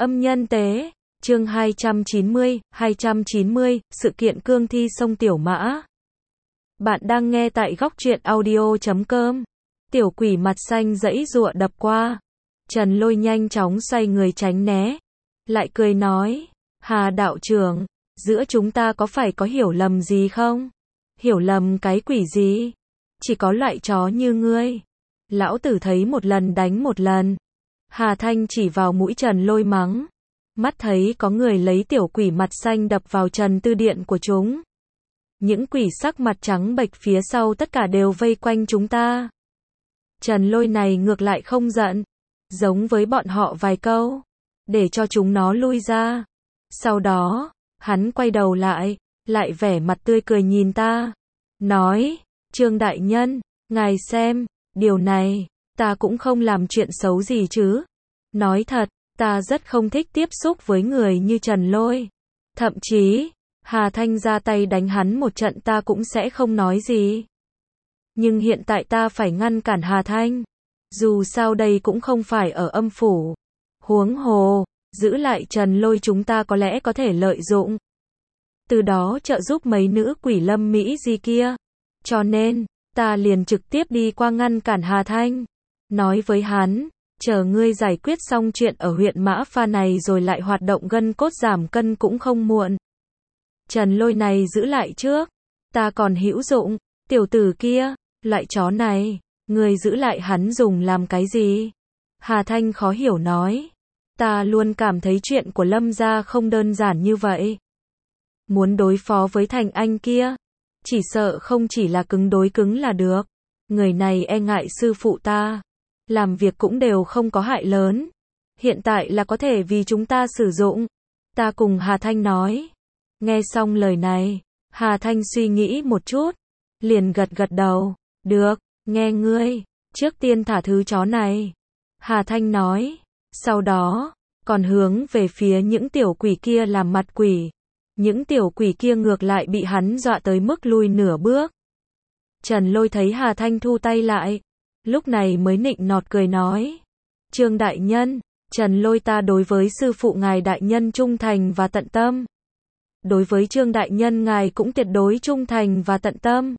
Âm nhân tế, chương 290, sự kiện cương thi sông Tiểu Mã. Bạn đang nghe tại góc truyện audio.com. Tiểu quỷ mặt xanh giãy giụa đập qua. Trần Lôi nhanh chóng xoay người tránh né. Lại cười nói, Hà đạo trưởng, giữa chúng ta có phải có hiểu lầm gì không? Hiểu lầm cái quỷ gì? Chỉ có loại chó như ngươi. Lão tử thấy một lần đánh một lần. Hà Thanh chỉ vào mũi Trần Lôi mắng. Mắt thấy có người lấy tiểu quỷ mặt xanh đập vào Trần Tư Điện của chúng. Những quỷ sắc mặt trắng bệch phía sau tất cả đều vây quanh chúng ta. Trần Lôi này ngược lại không giận. Giống với bọn họ vài câu. Để cho chúng nó lui ra. Sau đó, hắn quay đầu lại vẻ mặt tươi cười nhìn ta. Nói, Trương Đại Nhân, ngài xem, điều này, ta cũng không làm chuyện xấu gì chứ. Nói thật, ta rất không thích tiếp xúc với người như Trần Lôi. Thậm chí, Hà Thanh ra tay đánh hắn một trận ta cũng sẽ không nói gì. Nhưng hiện tại ta phải ngăn cản Hà Thanh. Dù sao đây cũng không phải ở âm phủ. Huống hồ, giữ lại Trần Lôi chúng ta có lẽ có thể lợi dụng. Từ đó trợ giúp mấy nữ quỷ Lâm Mỹ Di kia. Cho nên, ta liền trực tiếp đi qua ngăn cản Hà Thanh. Nói với hắn, chờ ngươi giải quyết xong chuyện ở huyện Mã Pha này rồi lại hoạt động gân cốt giảm cân cũng không muộn. Trần Lôi này giữ lại trước. Ta còn hữu dụng, tiểu tử kia, loại chó này, ngươi giữ lại hắn dùng làm cái gì? Hà Thanh khó hiểu nói. Ta luôn cảm thấy chuyện của Lâm gia không đơn giản như vậy. Muốn đối phó với Thành Anh kia, chỉ sợ không chỉ là cứng đối cứng là được. Người này e ngại sư phụ ta. Làm việc cũng đều không có hại lớn. Hiện tại là có thể vì chúng ta sử dụng. Ta cùng Hà Thanh nói. Nghe xong lời này, Hà Thanh suy nghĩ một chút. Liền gật đầu. Được, nghe ngươi. Trước tiên thả thứ chó này. Hà Thanh nói. Sau đó, còn hướng về phía những tiểu quỷ kia làm mặt quỷ. Những tiểu quỷ kia ngược lại bị hắn dọa tới mức lui nửa bước. Trần Lôi thấy Hà Thanh thu tay lại. Lúc này mới nịnh nọt cười nói. Trương Đại Nhân, Trần Lôi ta đối với sư phụ ngài Đại Nhân trung thành và tận tâm. Đối với Trương Đại Nhân ngài cũng tuyệt đối trung thành và tận tâm.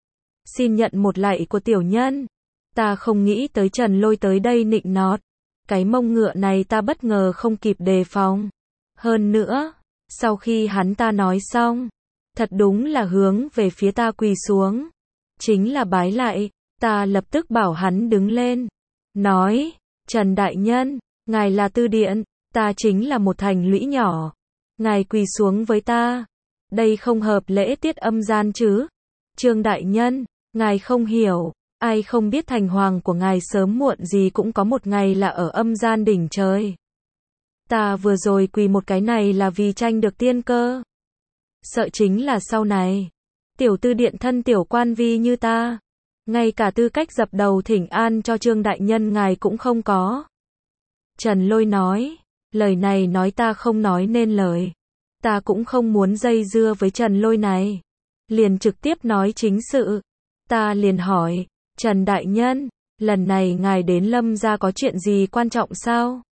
Xin nhận một lạy của tiểu nhân. Ta không nghĩ tới Trần Lôi tới đây nịnh nọt. Cái mông ngựa này ta bất ngờ không kịp đề phòng. Hơn nữa, sau khi hắn ta nói xong, thật đúng là hướng về phía ta quỳ xuống. Chính là bái lại. Ta lập tức bảo hắn đứng lên. Nói, Trần Đại Nhân, ngài là Tư Điện, ta chính là một thành lũy nhỏ. Ngài quỳ xuống với ta. Đây không hợp lễ tiết âm gian chứ. Trương Đại Nhân, ngài không hiểu. Ai không biết thành hoàng của ngài sớm muộn gì cũng có một ngày là ở âm gian đỉnh trời. Ta vừa rồi quỳ một cái này là vì tranh được tiên cơ. Sợ chính là sau này. Tiểu Tư Điện thân tiểu quan vi như ta. Ngay cả tư cách dập đầu thỉnh an cho Trương Đại Nhân ngài cũng không có. Trần Lôi nói. Lời này nói ta không nói nên lời. Ta cũng không muốn dây dưa với Trần Lôi này. Liền trực tiếp nói chính sự. Ta liền hỏi. Trần Đại Nhân, lần này ngài đến Lâm gia có chuyện gì quan trọng sao?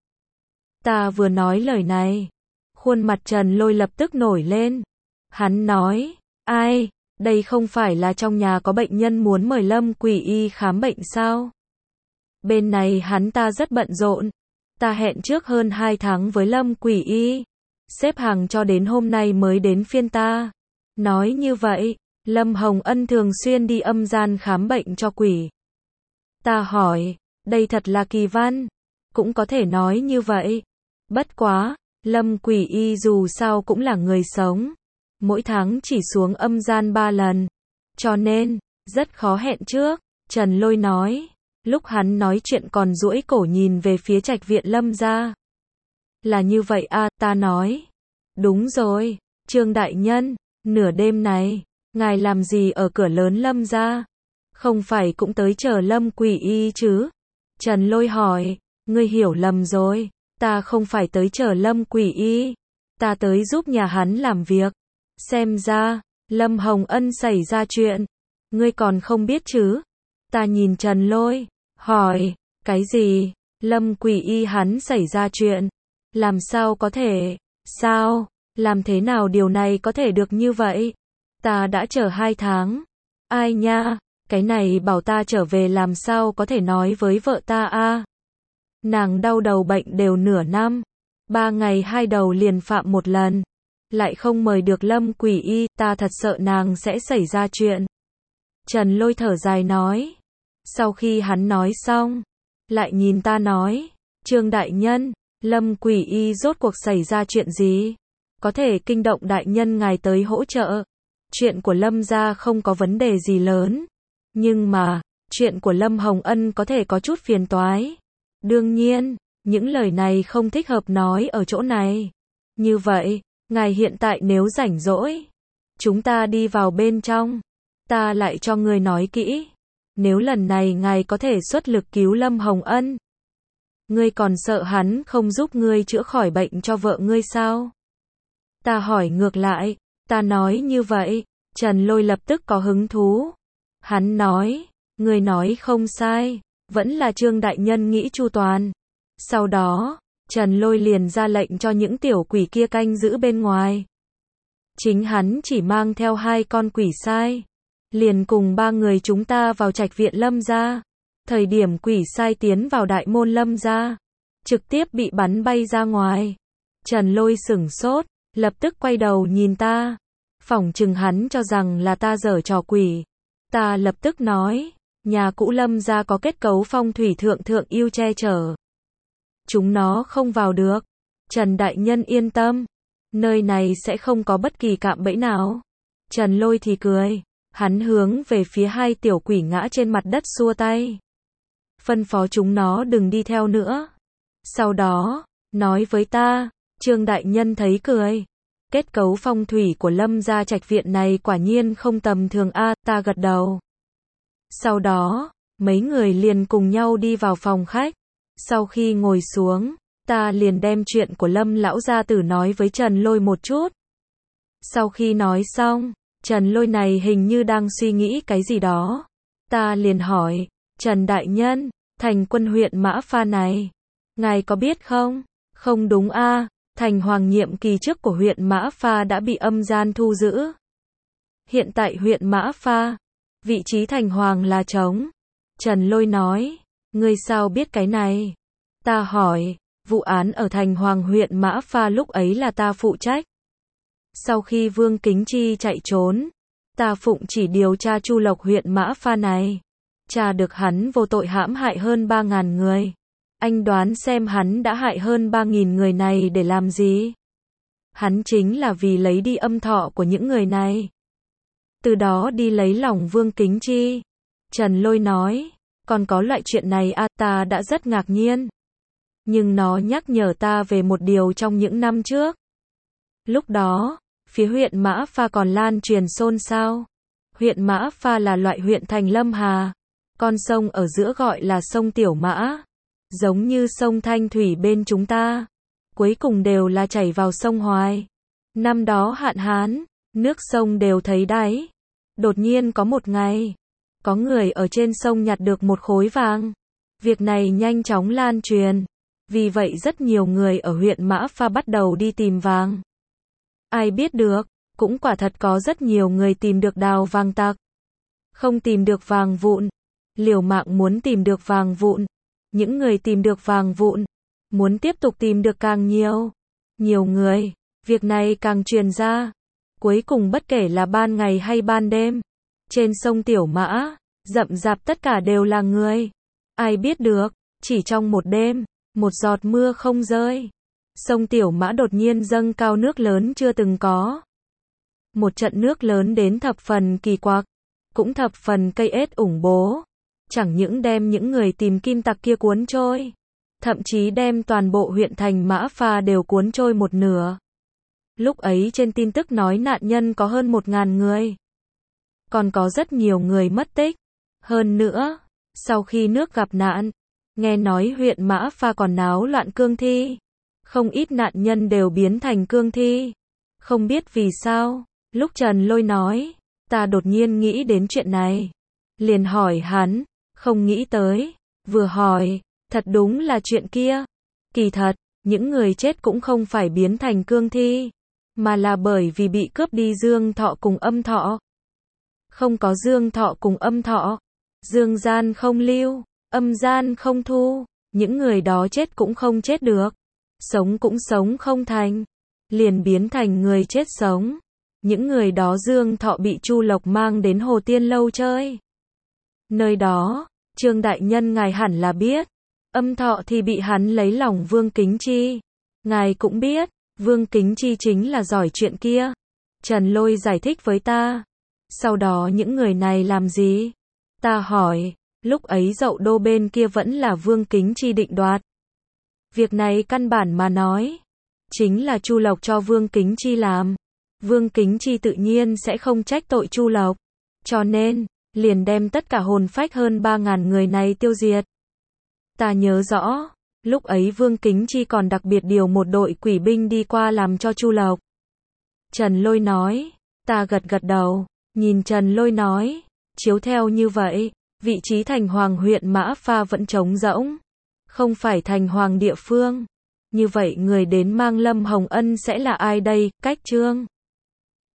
Ta vừa nói lời này. Khuôn mặt Trần Lôi lập tức nổi lên. Hắn nói. Ai? Đây không phải là trong nhà có bệnh nhân muốn mời Lâm Quỷ Y khám bệnh sao? Bên này hắn ta rất bận rộn. Ta hẹn trước hơn 2 tháng với Lâm Quỷ Y. Xếp hàng cho đến hôm nay mới đến phiên ta. Nói như vậy, Lâm Hồng Ân thường xuyên đi âm gian khám bệnh cho quỷ. Ta hỏi, đây thật là kỳ văn. Cũng có thể nói như vậy. Bất quá, Lâm Quỷ Y dù sao cũng là người sống. Mỗi tháng chỉ xuống âm gian 3 lần. Cho nên, rất khó hẹn trước. Trần Lôi nói. Lúc hắn nói chuyện còn duỗi cổ nhìn về phía trạch viện Lâm gia. Là như vậy à, ta nói. Đúng rồi, Trương Đại Nhân, nửa đêm này, ngài làm gì ở cửa lớn Lâm gia? Không phải cũng tới chờ Lâm Quỷ Y chứ? Trần Lôi hỏi. Ngươi hiểu lầm rồi. Ta không phải tới chờ Lâm Quỷ Y. Ta tới giúp nhà hắn làm việc. Xem ra, Lâm Hồng Ân xảy ra chuyện. Ngươi còn không biết chứ? Ta nhìn Trần Lôi, hỏi, cái gì? Lâm Quỷ Y hắn xảy ra chuyện. Làm sao có thể? Sao? Làm thế nào điều này có thể được như vậy? Ta đã chờ 2 tháng. Ai nha, cái này bảo ta trở về làm sao có thể nói với vợ ta a? Nàng đau đầu bệnh đều nửa năm. 3 ngày 2 đầu liền phạm một lần. Lại không mời được Lâm Quỷ Y, ta thật sợ nàng sẽ xảy ra chuyện. Trần Lôi thở dài nói. Sau khi hắn nói xong, lại nhìn ta nói, Trương đại nhân, Lâm Quỷ Y rốt cuộc xảy ra chuyện gì? Có thể kinh động đại nhân ngài tới hỗ trợ. Chuyện của Lâm gia không có vấn đề gì lớn. Nhưng mà, chuyện của Lâm Hồng Ân có thể có chút phiền toái. Đương nhiên, những lời này không thích hợp nói ở chỗ này. Như vậy, ngài hiện tại nếu rảnh rỗi, chúng ta đi vào bên trong. Ta lại cho người nói kỹ. Nếu lần này ngài có thể xuất lực cứu Lâm Hồng Ân, ngươi còn sợ hắn không giúp ngươi chữa khỏi bệnh cho vợ ngươi sao? Ta hỏi ngược lại, ta nói như vậy, Trần Lôi lập tức có hứng thú. Hắn nói, ngươi nói không sai, vẫn là Trương đại nhân nghĩ chu toàn. Sau đó, Trần Lôi liền ra lệnh cho những tiểu quỷ kia canh giữ bên ngoài. Chính hắn chỉ mang theo 2 con quỷ sai, liền cùng 3 người chúng ta vào trạch viện Lâm gia. Thời điểm quỷ sai tiến vào đại môn Lâm gia, trực tiếp bị bắn bay ra ngoài. Trần Lôi sửng sốt, lập tức quay đầu nhìn ta. Phỏng chừng hắn cho rằng là ta giở trò quỷ. Ta lập tức nói, nhà cũ Lâm gia có kết cấu phong thủy thượng ưu che chở. Chúng nó không vào được. Trần đại nhân yên tâm, nơi này sẽ không có bất kỳ cạm bẫy nào. Trần Lôi thì cười, hắn hướng về phía 2 tiểu quỷ ngã trên mặt đất xua tay. Phân phó chúng nó đừng đi theo nữa. Sau đó, nói với ta, Trương đại nhân thấy cười. Kết cấu phong thủy của Lâm gia trạch viện này quả nhiên không tầm thường a, ta gật đầu. Sau đó, mấy người liền cùng nhau đi vào phòng khách. Sau khi ngồi xuống, ta liền đem chuyện của Lâm lão gia tử nói với Trần Lôi một chút. Sau khi nói xong, Trần Lôi này hình như đang suy nghĩ cái gì đó. Ta liền hỏi, Trần đại nhân, thành quân huyện Mã Pha này, ngài có biết không? Không đúng a, thành hoàng nhiệm kỳ trước của huyện Mã Pha đã bị âm gian thu giữ. Hiện tại huyện Mã Pha, vị trí thành hoàng là trống. Trần Lôi nói, ngươi sao biết cái này? Ta hỏi, vụ án ở thành hoàng huyện Mã Pha lúc ấy là ta phụ trách. Sau khi Vương Kính Chi chạy trốn, ta phụng chỉ điều tra Chu Lộc huyện Mã Pha này. Tra được hắn vô tội hãm hại hơn 3.000 người. Anh đoán xem hắn đã hại hơn 3.000 người này để làm gì? Hắn chính là vì lấy đi âm thọ của những người này. Từ đó đi lấy lòng Vương Kính Chi. Trần Lôi nói, còn có loại chuyện này à, ta đã rất ngạc nhiên. Nhưng nó nhắc nhở ta về một điều trong những năm trước. Lúc đó, phía huyện Mã Pha còn lan truyền xôn xao. Huyện Mã Pha là loại huyện thành Lâm Hà. Con sông ở giữa gọi là sông Tiểu Mã. Giống như sông Thanh Thủy bên chúng ta. Cuối cùng đều là chảy vào sông Hoài. Năm đó hạn hán, nước sông đều thấy đáy. Đột nhiên có một ngày, có người ở trên sông nhặt được một khối vàng. Việc này nhanh chóng lan truyền. Vì vậy rất nhiều người ở huyện Mã Pha bắt đầu đi tìm vàng. Ai biết được, cũng quả thật có rất nhiều người tìm được đào vàng tặc. Không tìm được vàng vụn, liều mạng muốn tìm được vàng vụn. Những người tìm được vàng vụn, muốn tiếp tục tìm được càng nhiều. Nhiều người, việc này càng truyền ra. Cuối cùng bất kể là ban ngày hay ban đêm, trên sông Tiểu Mã, rậm rạp tất cả đều là người. Ai biết được, chỉ trong một đêm, một giọt mưa không rơi, sông Tiểu Mã đột nhiên dâng cao nước lớn chưa từng có. Một trận nước lớn đến thập phần kỳ quặc, cũng thập phần cây ết ủng bố. Chẳng những đem những người tìm kim tặc kia cuốn trôi, thậm chí đem toàn bộ huyện thành Mã Pha đều cuốn trôi một nửa. Lúc ấy trên tin tức nói nạn nhân có hơn 1.000 người. Còn có rất nhiều người mất tích. Hơn nữa, sau khi nước gặp nạn, nghe nói huyện Mã Pha còn náo loạn cương thi. Không ít nạn nhân đều biến thành cương thi. Không biết vì sao, lúc Trần Lôi nói, ta đột nhiên nghĩ đến chuyện này. Liền hỏi hắn, không nghĩ tới. Vừa hỏi, thật đúng là chuyện kia. Kỳ thật, những người chết cũng không phải biến thành cương thi, mà là bởi vì bị cướp đi dương thọ cùng âm thọ. Không có dương thọ cùng âm thọ, dương gian không lưu, âm gian không thu, những người đó chết cũng không chết được, sống cũng sống không thành, liền biến thành người chết sống. Những người đó dương thọ bị Chu Lộc mang đến Hồ Tiên Lâu chơi. Nơi đó, Trương đại nhân ngài hẳn là biết, âm thọ thì bị hắn lấy lòng Vương Kính Chi. Ngài cũng biết, Vương Kính Chi chính là giỏi chuyện kia. Trần Lôi giải thích với ta. Sau đó những người này làm gì? Ta hỏi, lúc ấy Dậu Đô bên kia vẫn là Vương Kính Chi định đoạt. Việc này căn bản mà nói, chính là Chu Lộc cho Vương Kính Chi làm. Vương Kính Chi tự nhiên sẽ không trách tội Chu Lộc. Cho nên, liền đem tất cả hồn phách hơn 3.000 người này tiêu diệt. Ta nhớ rõ, lúc ấy Vương Kính Chi còn đặc biệt điều một đội quỷ binh đi qua làm cho Chu Lộc. Trần Lôi nói, ta gật gật đầu, nhìn Trần Lôi nói, chiếu theo như vậy, vị trí thành hoàng huyện Mã Pha vẫn trống rỗng, không phải thành hoàng địa phương. Như vậy người đến mang Lâm Hồng Ân sẽ là ai đây? Cách Trương